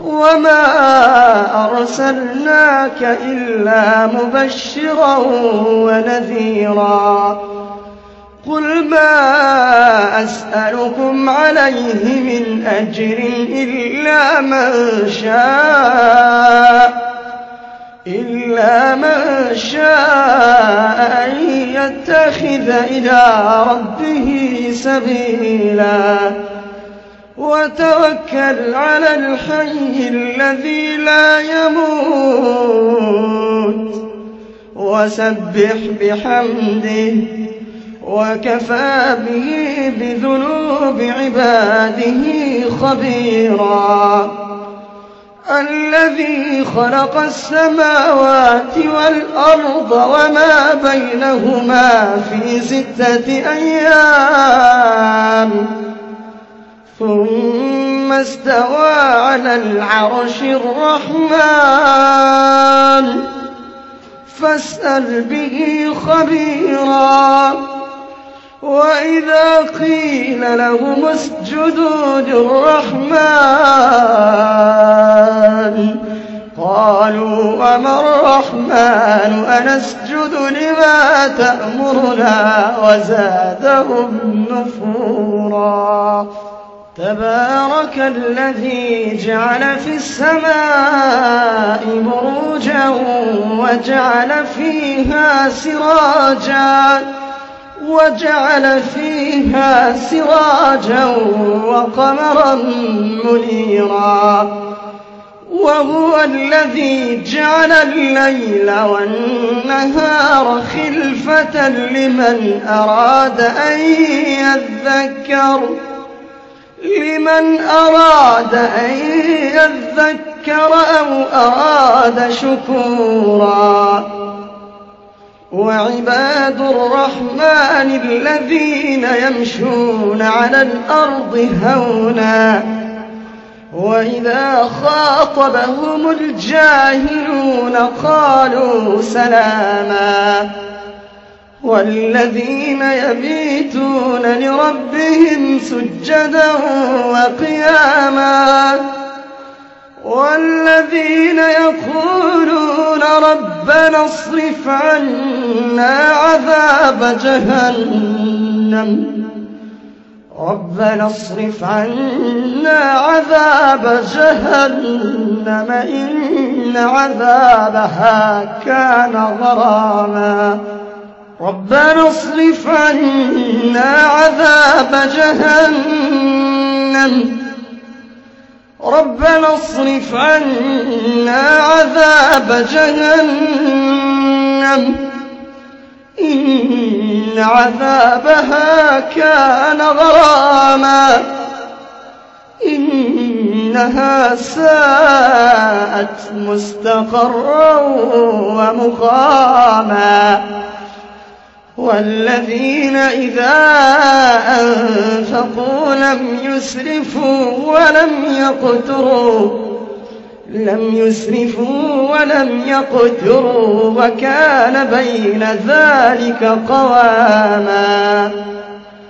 وما أرسلناك إلا مبشرا ونذيرا قل ما أسألكم عليه من أجر إلا من شاء أن يتخذ إلى ربه سبيلا وتوكل على الحي الذي لا يموت وسبح بحمده وكفى به بذنوب عباده خبيرا الذي خلق السماوات والأرض وما بينهما في 6 أيام ثم استوى على العرش الرحمن فاسأل به خبيرا وإذا قيل لهم اسجدوا للرحمن قالوا وما الرحمن أنسجد لما تأمرنا وزادهم نفورا تبارك الذي جعل في السماء بروجا وجعل فيها سراجا وقمرا منيرا وهو الذي جعل الليل والنهار خلفة لمن أراد أن يذكر أو أراد شكورا وعباد الرحمن الذين يمشون على الأرض هونا وإذا خاطبهم الجاهلون قالوا سلاما والذين يبيتون لربهم سجدا وقياما والذين يقولون ربنا اصرف عنا عذاب جهنم إن عذابها كان غراما ربنا اصرف عنا عذاب جهنم إن عذابها كان غراما إنها ساءت مستقرا ومقاما والذين إذا أنفقوا لم يسرفوا ولم يقتروا وكان بين ذلك قواما